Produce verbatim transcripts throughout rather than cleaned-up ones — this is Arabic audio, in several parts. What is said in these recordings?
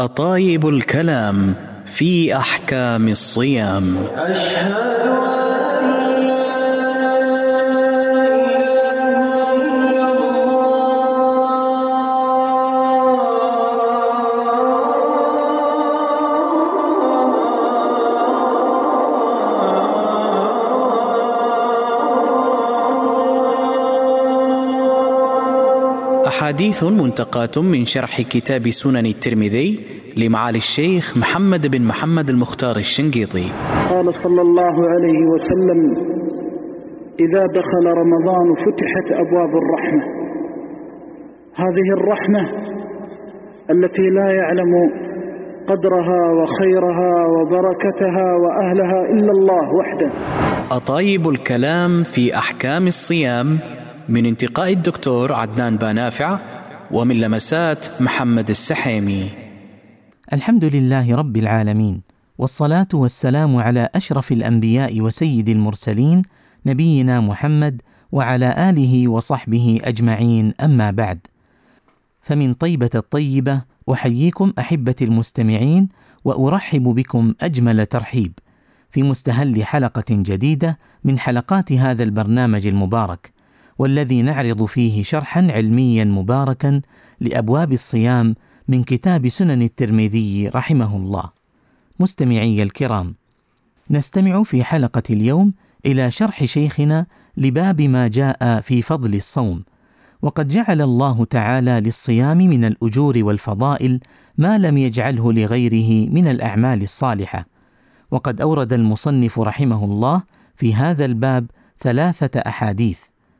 أطايب الكلام في أحكام الصيام. أشهد أحاديث منتقاة من شرح كتاب سنن الترمذي لمعالي الشيخ محمد بن محمد المختار الشنقيطي. قال صلى الله عليه وسلم: إذا دخل رمضان فتحت أبواب الرحمة. هذه الرحمة التي لا يعلم قدرها وخيرها وبركتها وأهلها إلا الله وحده. أطايب الكلام في أحكام الصيام، من انتقاء الدكتور عدنان بانافع، ومن لمسات محمد السحيمي. الحمد لله رب العالمين، والصلاة والسلام على أشرف الأنبياء وسيد المرسلين نبينا محمد وعلى آله وصحبه أجمعين، أما بعد. فمن طيبة الطيبة أحييكم أحبتي المستمعين، وأرحب بكم أجمل ترحيب في مستهل حلقة جديدة من حلقات هذا البرنامج المبارك، والذي نعرض فيه شرحا علميا مباركا لأبواب الصيام من كتاب سنن الترمذي رحمه الله. مستمعي الكرام، نستمع في حلقة اليوم إلى شرح شيخنا لباب ما جاء في فضل الصوم. وقد جعل الله تعالى للصيام من الأجور والفضائل ما لم يجعله لغيره من الأعمال الصالحة. وقد أورد المصنف رحمه الله في هذا الباب ثلاثة أحاديث،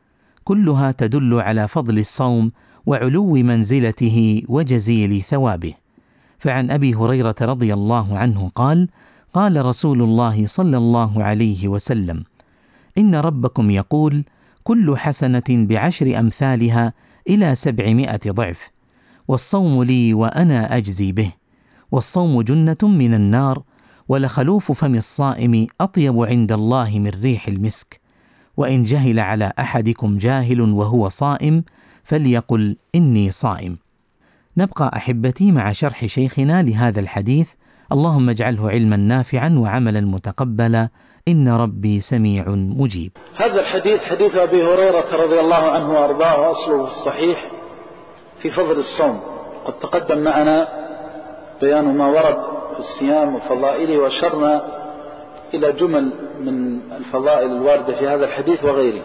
كلها تدل على فضل الصوم وعلو منزلته وجزيل ثوابه. فعن أبي هريرة رضي الله عنه قال: قال رسول الله صلى الله عليه وسلم: إن ربكم يقول: كل حسنة بعشر أمثالها إلى سبعمائة ضعف، والصوم لي وأنا أجزي به، والصوم جنة من النار، ولخلوف فم الصائم أطيب عند الله من ريح المسك، وإن جهل على أحدكم جاهل وهو صائم فليقل إني صائم. نبقى أحبتي مع شرح شيخنا لهذا الحديث، اللهم اجعله علما نافعا وعملا متقبلا، إن ربي سميع مجيب. هذا الحديث حديث أبي هريرة رضي الله عنه وأرضاه، وأصله في الصحيح في فضل الصوم. قد تقدم معنا بيان ما ورد في الصيام وفضائله، وأشرنا إلى جمل من الفضائل الواردة في هذا الحديث وغيره.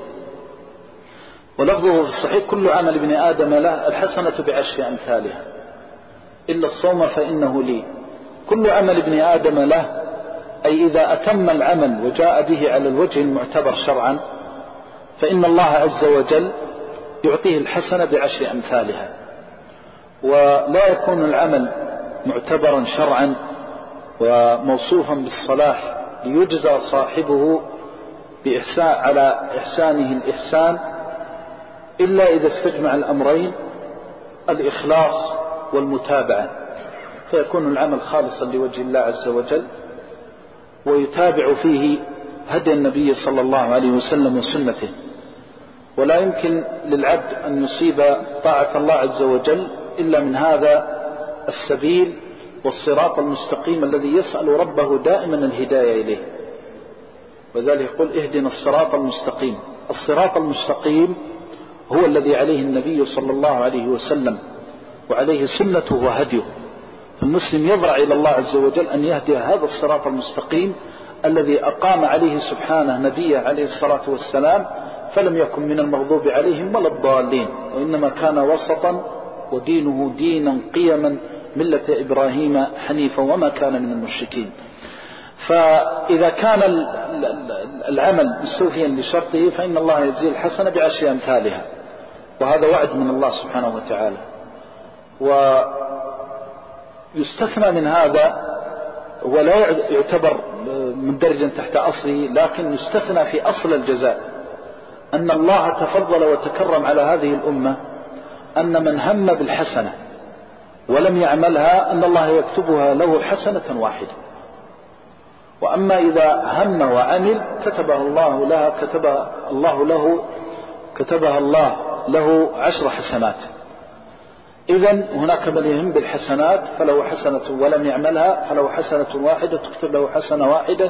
ولفظه في الصحيح: كل عمل ابن آدم له الحسنة بعشر أمثالها إلا الصوم فإنه لي. كل عمل ابن آدم له، أي إذا أتم العمل وجاء به على الوجه المعتبر شرعا، فإن الله عز وجل يعطيه الحسنة بعشر أمثالها. ولا يكون العمل معتبرا شرعا وموصوفا بالصلاح ليجزى صاحبه بإحسان على إحسانه الإحسان إلا إذا استجمع الأمرين: الإخلاص والمتابعة، فيكون العمل خالصا لوجه الله عز وجل، ويتابع فيه هدي النبي صلى الله عليه وسلم وسنته. ولا يمكن للعبد أن يصيب طاعة الله عز وجل إلا من هذا السبيل والصراط المستقيم الذي يسأل ربه دائما الهداية إليه. وذلك يقول: اهدنا الصراط المستقيم. الصراط المستقيم هو الذي عليه النبي صلى الله عليه وسلم وعليه سنته وهديه. فالمسلم يضرع إلى الله عز وجل أن يهدي هذا الصراط المستقيم الذي أقام عليه سبحانه نبيه عليه الصلاة والسلام، فلم يكن من المغضوب عليهم ولا الضالين، وإنما كان وسطا ودينه دينا قيما ملة إبراهيم حنيفا وما كان من المشركين. فإذا كان العمل مستوفيا لشرطه فإن الله يجزي الحسنة بعشر أمثالها، وهذا وعد من الله سبحانه وتعالى. ويستثنى من هذا، ولا يعتبر مندرجا تحت أصله، لكن يستثنى في أصل الجزاء، أن الله تفضل وتكرم على هذه الأمة أن من هم بالحسنة ولم يعملها أن الله يكتبها له حسنة واحدة. وأما إذا هم وعمل كتبها الله لها كتبها الله له كتبها الله له عشر حسنات. إذن هناك من يهم بالحسنات فله حسنة ولم يعملها فله حسنة واحدة تكتب له حسنة واحدة،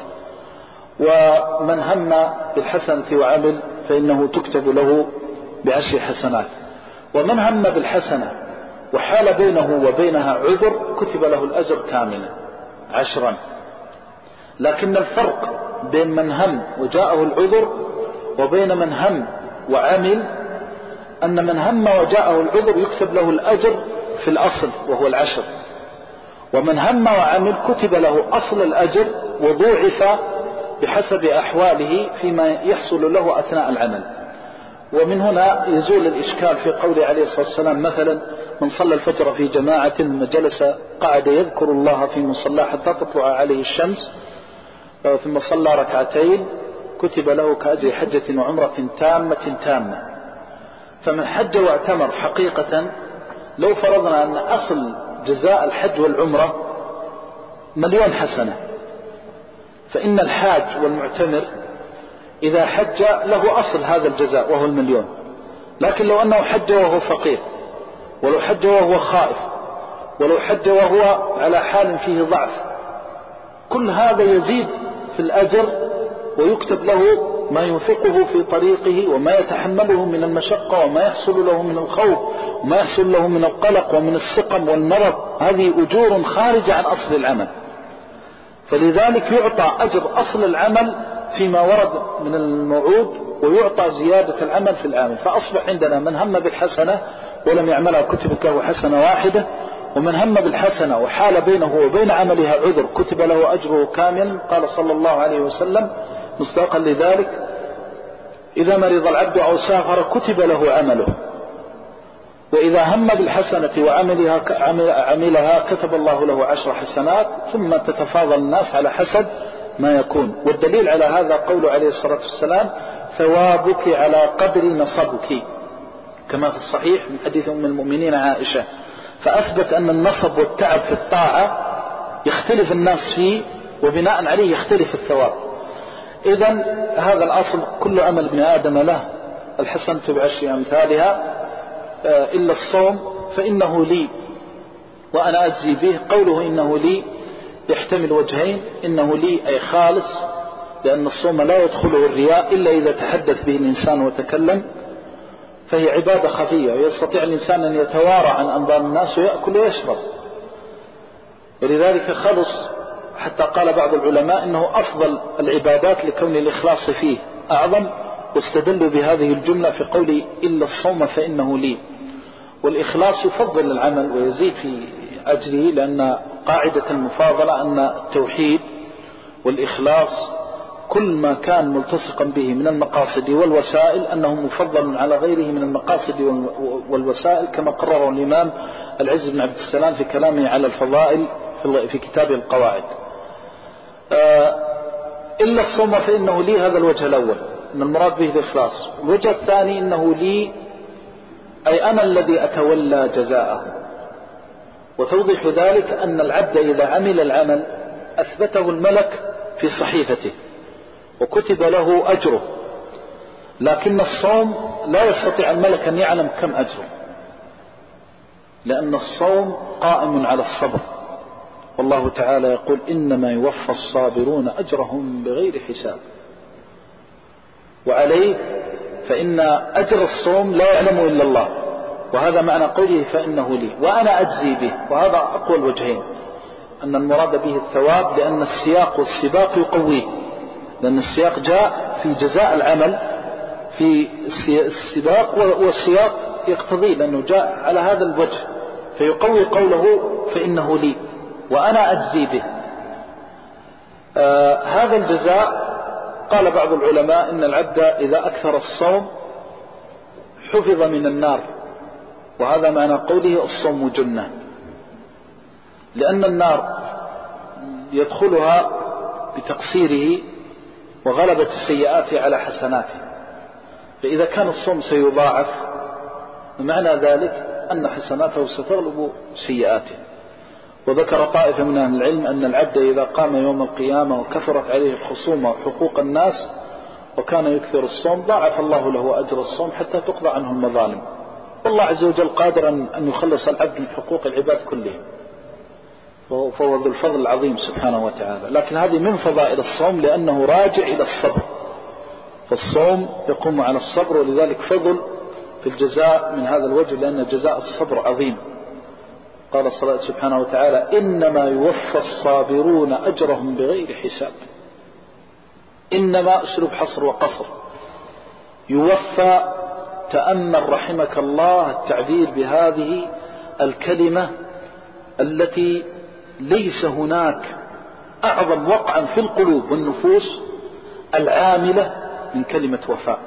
ومن هم بالحسنة وعمل فإنه تكتب له بعشر حسنات. ومن هم بالحسنة وحال بينه وبينها عذر كتب له الأجر كاملا عشرا. لكن الفرق بين من هم وجاءه العذر وبين من هم وعمل أن من هم وجاءه العذر يكتب له الأجر في الأصل وهو العشر، ومن هم وعمل كتب له أصل الأجر وضوعف بحسب أحواله فيما يحصل له أثناء العمل. ومن هنا يزول الإشكال في قول عليه الصلاة والسلام مثلا من صلى الفجر في جماعة وجلس قعد يذكر الله في مصلى حتى تطلع عليه الشمس ثم صلى ركعتين كتب له كأجر حجة وعمرة تامة تامة. فمن حج واعتمر حقيقة لو فرضنا أن أصل جزاء الحج والعمرة مليون حسنة، فإن الحاج والمعتمر إذا حج له أصل هذا الجزاء وهو المليون. لكن لو أنه حج وهو فقير، ولو حج وهو خائف، ولو حج وهو على حال فيه ضعف، كل هذا يزيد في الأجر ويكتب له ما ينفقه في طريقه وما يتحمله من المشقة وما يحصل له من الخوف وما يحصل له من القلق ومن السقم والمرض. هذه أجور خارجة عن أصل العمل، فلذلك يعطى أجر أصل العمل فيما ورد من الموعود ويعطى زيادة العمل في العمل. فأصبح عندنا من هم بالحسنة ولم يعملها كتبت له حسنة واحدة، ومن هم بالحسنة وحال بينه وبين عملها عذر كتب له أجره كامل. قال صلى الله عليه وسلم مصداقا لذلك إذا مرض العبد أو سافر كتب له عمله، وإذا هم بالحسنة وعملها عملها كتب الله له عشر حسنات، ثم تتفاضل الناس على حسب ما يكون. والدليل على هذا قول عليه الصلاة والسلام ثوابك على قدر نصبك، كما في الصحيح من حديث أم المؤمنين عائشة. فأثبت أن النصب والتعب في الطاعة يختلف الناس فيه وبناء عليه يختلف الثواب. إذن هذا الأصل كل عمل ابن آدم له الحسنة بعشر أمثالها إلا الصوم فإنه لي وأنا أجزي به. قوله إنه لي يحتمل وجهين: إنه لي أي خالص، لأن الصوم لا يدخله الرياء إلا إذا تحدث به الإنسان وتكلم، فهي عبادة خفية ويستطيع الإنسان أن يتوارى عن أنظار الناس ويأكل ويشرب، ولذلك خلص. حتى قال بعض العلماء إنه أفضل العبادات لكون الإخلاص فيه أعظم، واستدلوا بهذه الجملة في قول إلا الصوم فإنه لي. والإخلاص يفضل العمل ويزيد في أجله، لأن قاعدة المفاضلة أن التوحيد والإخلاص كل ما كان ملتصقا به من المقاصد والوسائل أنه مفضل على غيره من المقاصد والوسائل، كما قرره الإمام العز بن عبد السلام في كلامه على الفضائل في كتابه القواعد. إلا الصوم فإنه لي، هذا الوجه الأول أن المراد به الإخلاص. الوجه الثاني أنه لي أي أنا الذي أتولى جزاءه. وتوضح ذلك أن العبد إذا عمل العمل أثبته الملك في صحيفته وكتب له أجره، لكن الصوم لا يستطيع الملك أن يعلم كم أجره، لأن الصوم قائم على الصبر، والله تعالى يقول إنما يوفى الصابرون أجرهم بغير حساب. وعليه فإن أجر الصوم لا يعلمه إلا الله، وهذا معنى قوله فإنه لي وأنا أجزي به. وهذا أقوى الوجهين، أن المراد به الثواب، لأن السياق والسباق يقويه، لأن السياق جاء في جزاء العمل في السباق، والسياق يقتضي لأنه جاء على هذا الوجه فيقوي قوله فإنه لي وأنا أجزي به. آه هذا الجزاء قال بعض العلماء إن العبد إذا أكثر الصوم حفظ من النار، وهذا معنى قوله الصوم جنة، لأن النار يدخلها بتقصيره وغلبة السيئات على حسناته، فإذا كان الصوم سيضاعف معنى ذلك أن حسناته ستغلب سيئاته. وذكر طائفة من أهل العلم أن العبد إذا قام يوم القيامة وكثرت عليه الخصومة وحقوق الناس وكان يكثر الصوم ضاعف الله له أجر الصوم حتى تقضى عنه المظالم. والله عز وجل قادر أن يخلص العبد من حقوق العباد كلهم، فهو ذو الفضل العظيم سبحانه وتعالى. لكن هذه من فضائل الصوم لأنه راجع إلى الصبر، فالصوم يقوم على الصبر، ولذلك فضل في الجزاء من هذا الوجه، لأن جزاء الصبر عظيم. قال الصلاة سبحانه وتعالى: إنما يوفى الصابرون أجرهم بغير حساب. إنما أسلوب حصر وقصر، يوفى، تأمل رحمك الله التعبير بهذه الكلمة التي ليس هناك أعظم وقعا في القلوب والنفوس العاملة من كلمة وفاء.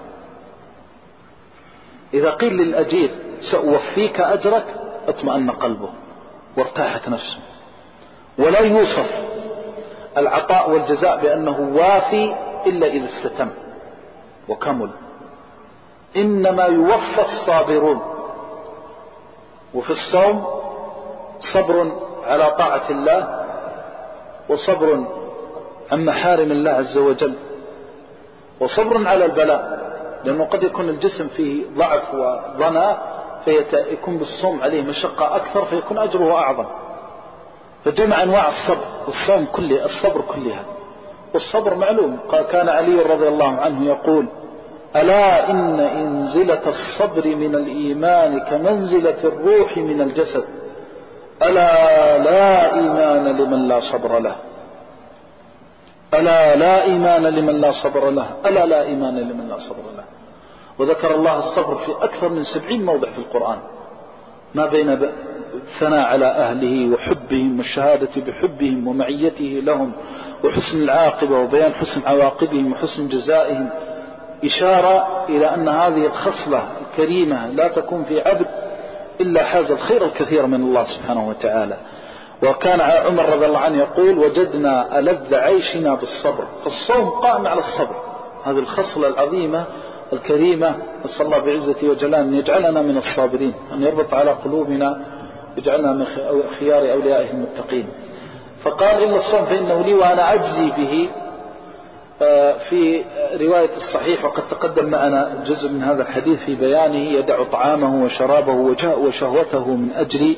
إذا قيل للأجير سأوفيك أجرك اطمأن قلبه وارتاحت نفسه. ولا يوصف العطاء والجزاء بأنه وافي إلا إذا استتم وكمل. إنما يوفى الصابرون. وفي الصوم صبر على طاعة الله، وصبر عن محارم الله عز وجل، وصبر على البلاء، لأنه قد يكون الجسم فيه ضعف وضناء فيكون بالصوم عليه مشقة أكثر فيكون أجره أعظم. فجمع أنواع الصبر والصوم كله، الصبر كلها. والصبر معلوم، كان علي رضي الله عنه يقول: ألا إن إنزلة الصبر من الإيمان كمنزلة الروح من الجسد، ألا لا إيمان لمن لا صبر له، ألا لا إيمان لمن لا صبر له، ألا لا إيمان لمن لا صبر له. وذكر الله الصبر في أكثر من سبعين موضع في القرآن، ما بين الثناء على أهله وحبهم والشهادة بحبهم ومعيته لهم وحسن العاقبة وبيان حسن عواقبهم وحسن جزائهم، إشارة إلى أن هذه الخصلة الكريمة لا تكون في عبد إلا حاز الخير الكثير من الله سبحانه وتعالى. وكان عمر رضي الله عنه يقول: وجدنا ألذ عيشنا بالصبر. فالصوم قائم على الصبر، هذه الخصلة العظيمة الكريمة. نسأل الله بعزته وجلاله أن يجعلنا من الصابرين، أن يربط على قلوبنا، يجعلنا من خيار أوليائه المتقين. فقال: إلا الصوم فإنه لي وأنا أجزي به. في رواية الصحيح وقد تقدم معنا جزء من هذا الحديث في بيانه: يدع طعامه وشرابه وشهوته من أجلي.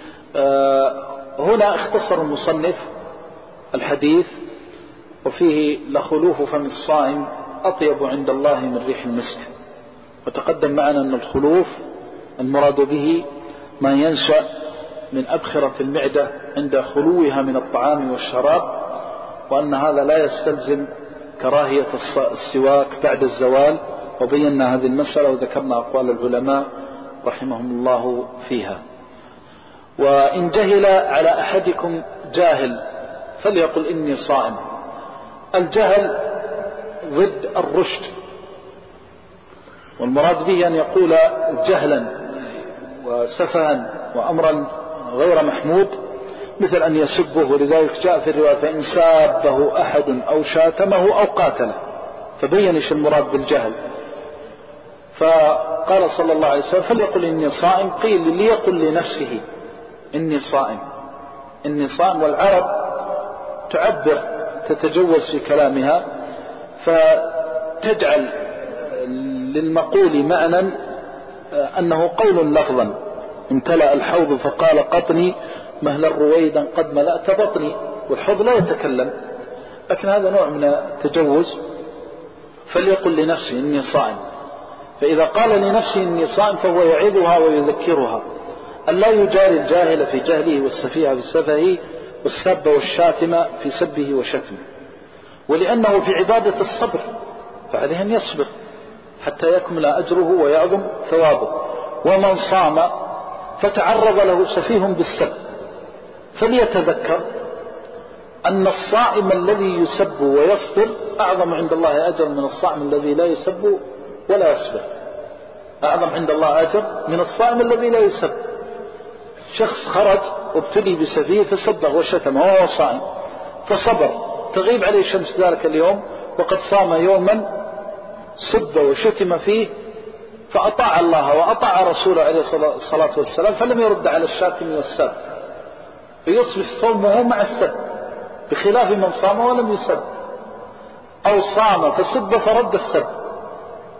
هنا اختصر المصنف الحديث، وفيه: لخلوف فم الصائم أطيب عند الله من ريح المسك. وتقدم معنا أن الخلوف المراد به ما ينشأ من أبخرة المعدة عند خلوها من الطعام والشراب، وأن هذا لا يستلزم كراهية السواك بعد الزوال. وبينا هذه المسألة وذكرنا أقوال العلماء رحمهم الله فيها. وإن جهل على أحدكم جاهل فليقل إني صائم. الجهل ضد الرشد، والمراد به أن يقول جهلا وسفها وأمرا غير محمود، مثل أن يسبه. ولذلك جاء في الرواية: فإن سابه أحد أو شاتمه أو قاتله. فبين ايش المراد بالجهل. فقال صلى الله عليه وسلم: فليقل إني صائم. قيل: ليقل لنفسه إني صائم، إني صائم. والعرب تعبر، تتجوز في كلامها، فتجعل للمقول معنى أنه قول لفظا: امتلأ الحوض فقال قطني مهلا رويدا قد ملأت بطني. والحوض لا يتكلم، لكن هذا نوع من التجوز. فليقل لنفسه إني صائم. فإذا قال لنفسه إني صائم فهو يعظها ويذكرها أن لا يجاري الجاهل في جهله والسفيه في سفهه والسب والشاتم في سبه وشتمه. ولأنه في عبادة الصبر فعليه أن يصبر حتى يكمل أجره ويعظم ثوابه. ومن صام فتعرض له سفيه بالسب فليتذكر أن الصائم الذي يسب ويصبر أعظم عند الله أجر من الصائم الذي لا يسب ولا يصبر. أعظم عند الله أجر من الصائم الذي لا يسب. شخص خرج وابتلي بسفيه فسبه وشتمه وهو صائم فصبر، تغيب عليه الشمس ذلك اليوم وقد صام يوما سب وشتم فيه، فأطاع الله وأطاع رسوله عليه الصلاة والسلام فلم يرد على الشاتم والسب، فيصبح صومه مع السب، بخلاف من صام ولم يسب، أو صام فسب فرد السب.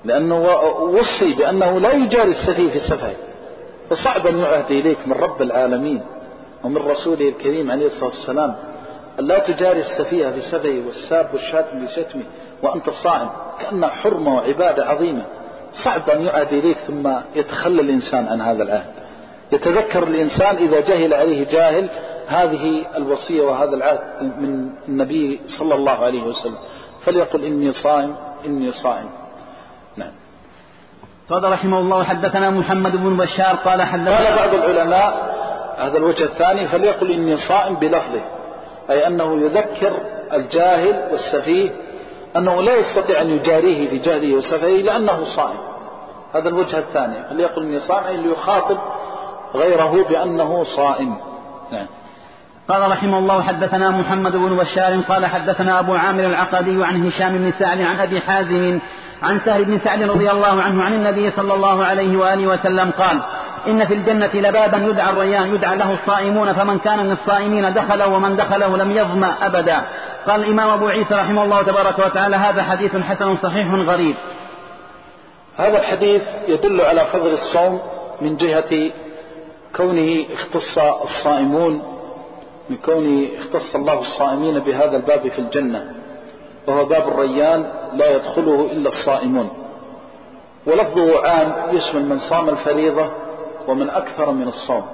لأنه وصي بأنه لا يجاري السفيه في سفهه، فصعب أن يعهد إليك من رب العالمين ومن رسوله الكريم عليه الصلاة والسلام أن لا تجاري السفيه في سفهه والساب والشاتم بشتمه وأنت صائم، كأنها حرمة وعبادة عظيمة. صعب أن يعهد إليك ثم يتخلى الإنسان عن هذا العهد. يتذكر الإنسان إذا جهل عليه جاهل هذه الوصية وهذا العهد من النبي صلى الله عليه وسلم، فليقل إني صائم إني صائم. نعم. قال رحمه الله حدثنا محمد بن بشار قال حدثنا. قال بعض العلماء هذا الوجه الثاني فليقل إني صائم بلفظه، أي أنه يذكر الجاهل والسفيه أنه لا يستطيع أن يجاريه في جهله وسفهه لأنه صائم. هذا الوجه الثاني فليقل إني صائم، أي ليخاطب غيره بأنه صائم. نعم. قال رحمه الله حدثنا محمد بن بشار قال حدثنا أبو عامر العقدي عن هشام بن سعد عن أبي حازم عن سهل بن سعد رضي الله عنه عن النبي صلى الله عليه وآله وسلم قال: إن في الجنة لبابا يدعى الريان يدعى له الصائمون، فمن كان من الصائمين دخله ومن دخله لم يظمأ أبدا. قال الإمام أبو عيسى رحمه الله تبارك وتعالى: هذا حديث حسن صحيح غريب. هذا الحديث يدل على فضل الصوم من جهة كونه اختص الصائمون، من كونه اختص الله الصائمين بهذا الباب في الجنة، وهو باب الريان لا يدخله إلا الصائمون. ولفظه عام يشمل من صام الفريضة ومن أكثر من الصوم.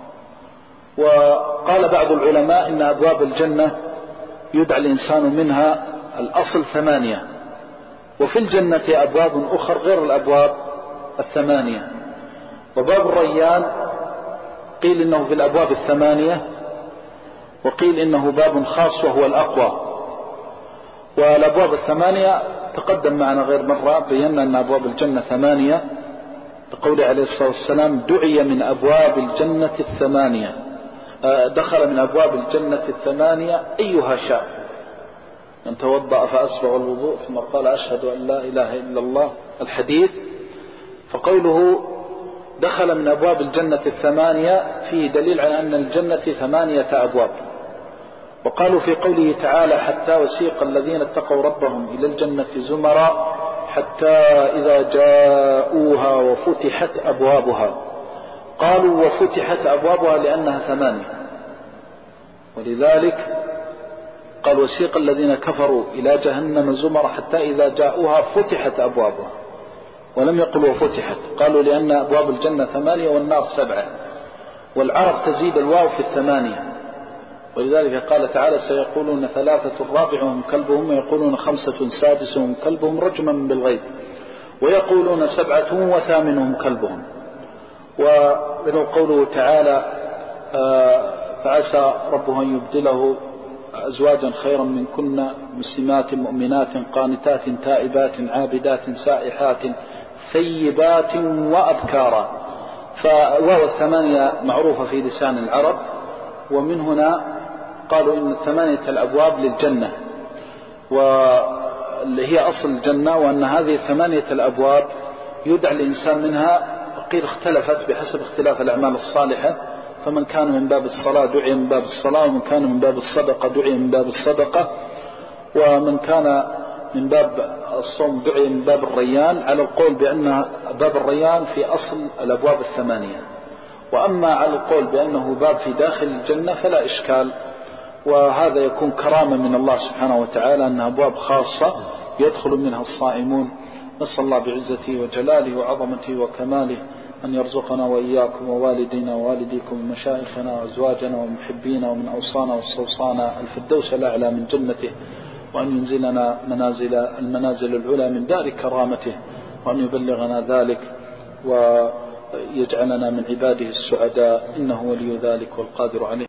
وقال بعض العلماء إن أبواب الجنة يدعى الإنسان منها الأصل ثمانية، وفي الجنة أبواب أخر غير الأبواب الثمانية. وباب الريان قيل إنه في الأبواب الثمانية، وقيل إنه باب خاص وهو الأقوى. والأبواب الثمانية تقدم معنا غير مرة، بينا أن أبواب الجنة ثمانية لقوله عليه الصلاة والسلام: دعي من أبواب الجنة الثمانية، دخل من أبواب الجنة الثمانية أيها شاء، من توضأ فأسبغ الوضوء ثم قال: أشهد أن لا إله إلا الله، الحديث. فقوله دخل من أبواب الجنة الثمانية فيه دليل على أن الجنة ثمانية أبواب. وقالوا في قوله تعالى: حتى وسيق الذين اتقوا ربهم إلى الجنة زمرا حتى إذا جاءوها وفتحت أبوابها. قالوا وفتحت أبوابها لأنها ثمانية، ولذلك قال: وسيق الذين كفروا إلى جهنم زمرا حتى إذا جاءوها فتحت أبوابها، ولم يقلوا وفتحت، قالوا لأن أبواب الجنة ثمانية والنار سبعة، والعرب تزيد الواو في الثمانية، ولذلك قال تعالى: سيقولون ثلاثة رابعهم كلبهم، ويقولون خمسة سادسهم كلبهم رجما بالغيب، ويقولون سبعة وثامنهم كلبهم. ومنه قوله تعالى: فعسى ربه أن يبدله أزواجا خيرا من كن مسلمات مؤمنات قانتات تائبات عابدات سائحات ثيبات وأبكارا. فواو الثمانية معروفة في لسان العرب، ومن هنا قالوا إن ثمانية الأبواب للجنة واللي هي أصل الجنة، وأن هذه ثمانية الأبواب يدعى الإنسان منها. قيل اختلفت بحسب اختلاف الأعمال الصالحة، فمن كان من باب الصلاة دعي من باب الصلاة، ومن كان من باب الصدقة دعي من باب الصدقة، ومن كان من باب الصوم دعي من باب الريان، على القول بأن باب الريان في أصل الأبواب الثمانية. وأما على القول بأنه باب في داخل الجنة فلا إشكال، وهذا يكون كرامة من الله سبحانه وتعالى أنها أبواب خاصة يدخل منها الصائمون. نسأل الله بعزته وجلاله وعظمته وكماله أن يرزقنا وإياكم ووالدينا ووالديكم ومشايخنا وأزواجنا ومحبينا ومن أوصانا واستوصانا الفردوس الأعلى من جنته، وأن ينزلنا منازل المنازل العلى من دار كرامته، وأن يبلغنا ذلك ويجعلنا من عباده السعداء، إنه ولي ذلك والقادر عليه.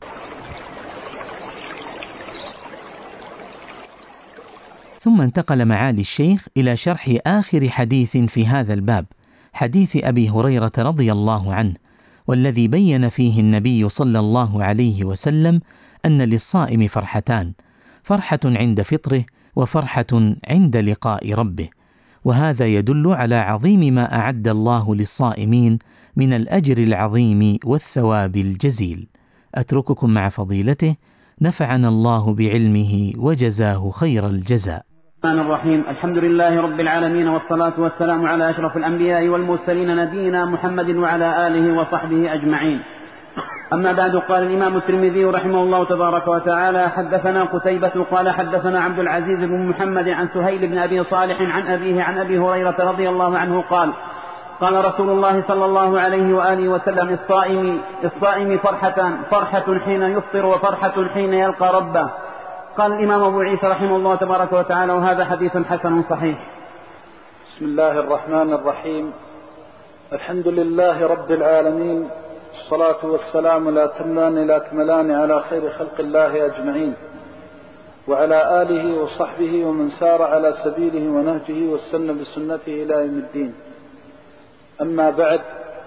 ثم انتقل معالي الشيخ إلى شرح آخر حديث في هذا الباب، حديث أبي هريرة رضي الله عنه، والذي بين فيه النبي صلى الله عليه وسلم أن للصائم فرحتان: فرحة عند فطره، وفرحة عند لقاء ربه. وهذا يدل على عظيم ما أعد الله للصائمين من الأجر العظيم والثواب الجزيل. أترككم مع فضيلته، نفعنا الله بعلمه وجزاه خير الجزاء. الرحمن الرحيم. الحمد لله رب العالمين، والصلاة والسلام على أشرف الأنبياء والمرسلين نبينا محمد وعلى آله وصحبه أجمعين. أما بعد، قال الإمام الترمذي رحمه الله تبارك وتعالى: حدثنا قتيبة قال حدثنا عبد العزيز بن محمد عن سهيل بن أبي صالح عن أبيه عن أبي هريرة رضي الله عنه قال: قال رسول الله صلى الله عليه وآله وسلم: الصائم الصائم فرحتان، فرحة حين يفطر وفرحة حين يلقى ربه. قال الإمام أبو عيسى رحمه الله تبارك وتعالى: وهذا حديث حسن صحيح. بسم الله الرحمن الرحيم. الحمد لله رب العالمين، الصلاة والسلام لا تمان لا تملان على خير خلق الله أجمعين، وعلى آله وصحبه ومن سار على سبيله ونهجه واستنى بسنته إلى يوم الدين. أما بعد،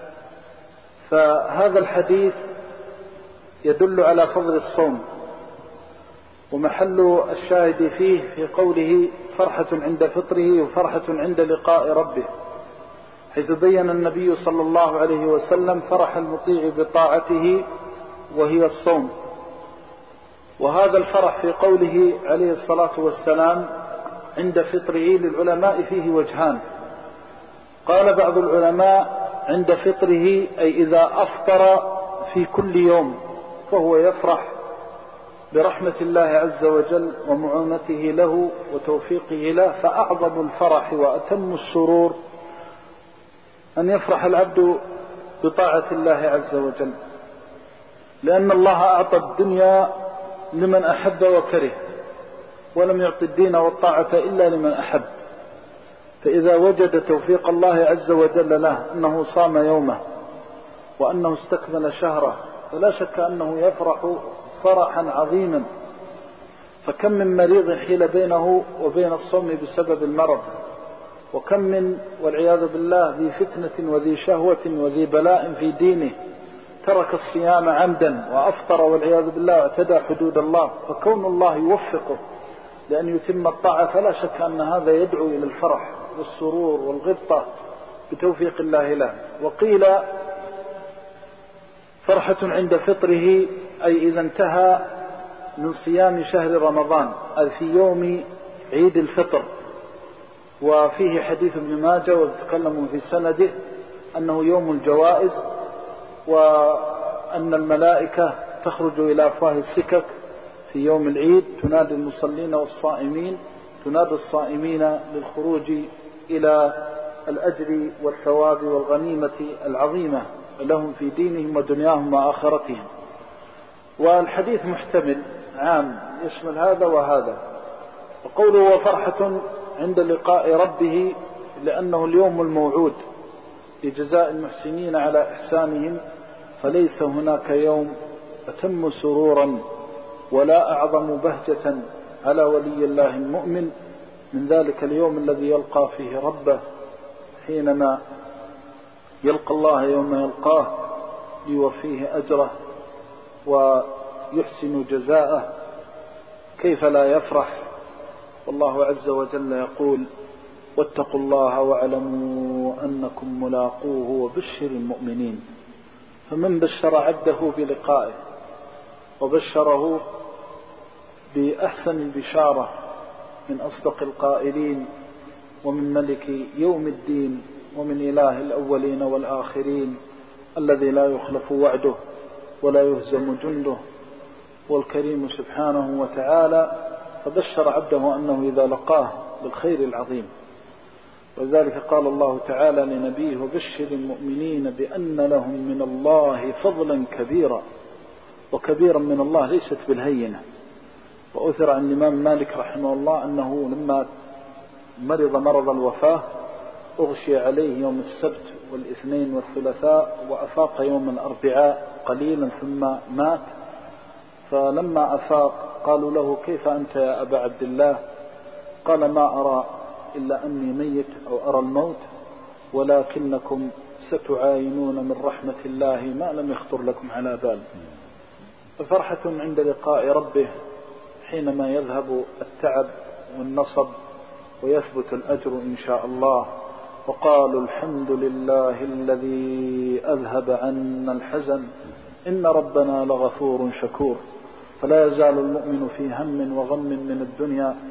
فهذا الحديث يدل على فضل الصوم، ومحل الشاهد فيه في قوله: فرحة عند فطره وفرحة عند لقاء ربه، حيث بين النبي صلى الله عليه وسلم فرح المطيع بطاعته وهي الصوم. وهذا الفرح في قوله عليه الصلاة والسلام عند فطره للعلماء فيه وجهان. قال بعض العلماء: عند فطره أي إذا أفطر في كل يوم فهو يفرح برحمة الله عز وجل ومعونته له وتوفيقه له، فأعظم الفرح وأتم السرور أن يفرح العبد بطاعة الله عز وجل، لأن الله أعطى الدنيا لمن أحب وكره، ولم يعطي الدين والطاعة إلا لمن أحب. فإذا وجد توفيق الله عز وجل له أنه صام يومه وأنه استكمل شهره، فلا شك أنه يفرح فرحا عظيما. فكم من مريض حيل بينه وبين الصوم بسبب المرض، وكم من والعياذ بالله ذي فتنة وذي شهوة وذي بلاء في دينه ترك الصيام عمدا وأفطر والعياذ بالله واعتدى حدود الله، فكون الله يوفقه لأن يتم الطاعة فلا شك أن هذا يدعو إلى الفرح والسرور والغبطة بتوفيق الله له. وقيل: فرحة عند فطره أي إذا انتهى من صيام شهر رمضان، أي في يوم عيد الفطر. وفيه حديث ابن ماجه وتكلموا في سنده أنه يوم الجوائز، وأن الملائكة تخرج إلى أفواه السكك في يوم العيد تنادي المصلين والصائمين، تنادي الصائمين للخروج إلى الأجر والثواب والغنيمة العظيمة لهم في دينهم ودنياهم وآخرتهم. والحديث محتمل عام يشمل هذا وهذا. وقوله: وفرحة عند لقاء ربه، لأنه اليوم الموعود لجزاء المحسنين على إحسانهم، فليس هناك يوم أتم سرورا ولا أعظم بهجة على ولي الله المؤمن من ذلك اليوم الذي يلقى فيه ربه، حينما يلقى الله يوم يلقاه ليوفيه أجره ويحسن جزاءه. كيف لا يفرح؟ والله عز وجل يقول: واتقوا الله واعلموا أنكم ملاقوه وبشر المؤمنين. فمن بشر عبده بلقائه وبشره بأحسن البشارة من أصدق القائلين ومن ملك يوم الدين ومن إله الأولين والآخرين الذي لا يخلف وعده ولا يهزم جنده، والكريم سبحانه وتعالى، فبشر عبده أنه إذا لقاه بالخير العظيم. وذلك قال الله تعالى لنبيه: وبشر المؤمنين بأن لهم من الله فضلا كبيرا. وكبيرا من الله ليست بالهينة. وأثر عن الإمام مالك رحمه الله أنه لما مرض مرض الوفاة أغشي عليه يوم السبت والاثنين والثلاثاء، وأفاق يوم الأربعاء قليلا ثم مات. فلما أفاق قالوا له: كيف أنت يا أبا عبد الله؟ قال: ما أرى إلا أني ميت أو أرى الموت، ولكنكم ستعاينون من رحمة الله ما لم يخطر لكم على بال. ففرحة عند لقاء ربه حينما يذهب التعب والنصب ويثبت الأجر إن شاء الله. وقالوا: الحمد لله الذي أذهب عنا الحزن إن ربنا لغفور شكور. فلا يزال المؤمن في هم وغم من الدنيا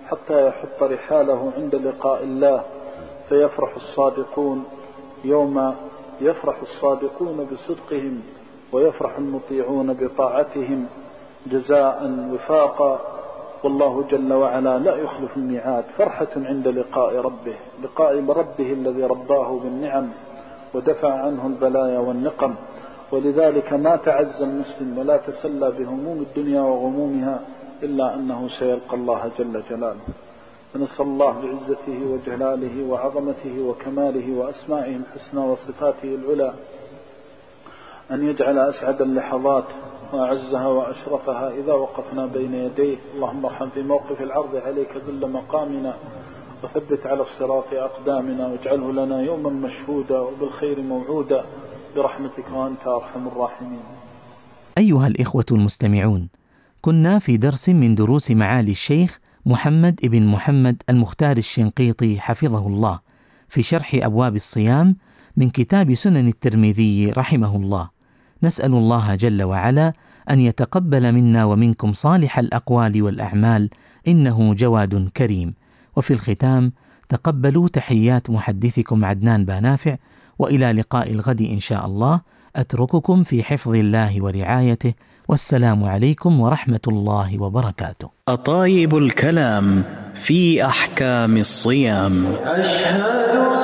حتى يحط رحاله عند لقاء الله، فيفرح الصادقون يوم يفرح الصادقون بصدقهم ويفرح المطيعون بطاعتهم جزاء وفاقا، والله جل وعلا لا يخلف الميعاد. فرحة عند لقاء ربه، لقاء ربه الذي رباه بالنعم ودفع عنه البلايا والنقم. ولذلك ما تعز المسلم ولا تسلى بهموم الدنيا وغمومها إلا أنه سيلقى الله جل جلاله. فنسأل الله بعزته وجلاله وعظمته وكماله وأسمائه الحسنى وصفاته العلى أن يجعل أسعد اللحظات وأعزها وأشرفها إذا وقفنا بين يديه. اللهم ارحم في موقف العرض عليك ذل مقامنا، وثبت على الصراط أقدامنا، واجعله لنا يوما مشهودا وبالخير موعودا برحمتك وأنت أرحم الراحمين. أيها الإخوة المستمعون، كنا في درس من دروس معالي الشيخ محمد ابن محمد المختار الشنقيطي حفظه الله في شرح أبواب الصيام من كتاب سنن الترمذي رحمه الله. نسأل الله جل وعلا أن يتقبل منا ومنكم صالح الأقوال والأعمال، إنه جواد كريم. وفي الختام تقبلوا تحيات محدثكم عدنان بانافع، وإلى لقاء الغد إن شاء الله. أترككم في حفظ الله ورعايته، والسلام عليكم ورحمة الله وبركاته. أطايب الكلام في أحكام الصيام. أشهد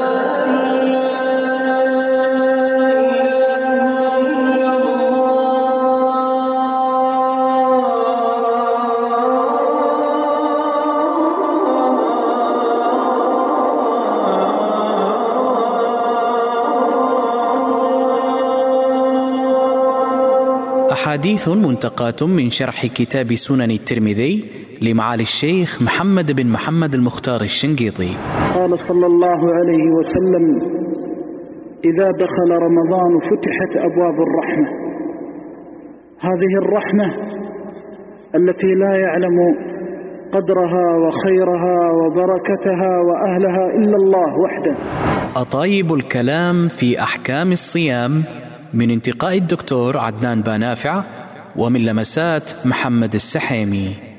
أحاديث منتقاة من شرح كتاب سنن الترمذي لمعالي الشيخ محمد بن محمد المختار الشنقيطي. قال صلى الله عليه وسلم: إذا دخل رمضان فتحت أبواب الرحمة. هذه الرحمة التي لا يعلم قدرها وخيرها وبركتها وأهلها إلا الله وحده. أطايب الكلام في أحكام الصيام من انتقاء الدكتور عدنان بانافع، ومن لمسات محمد السحيمي.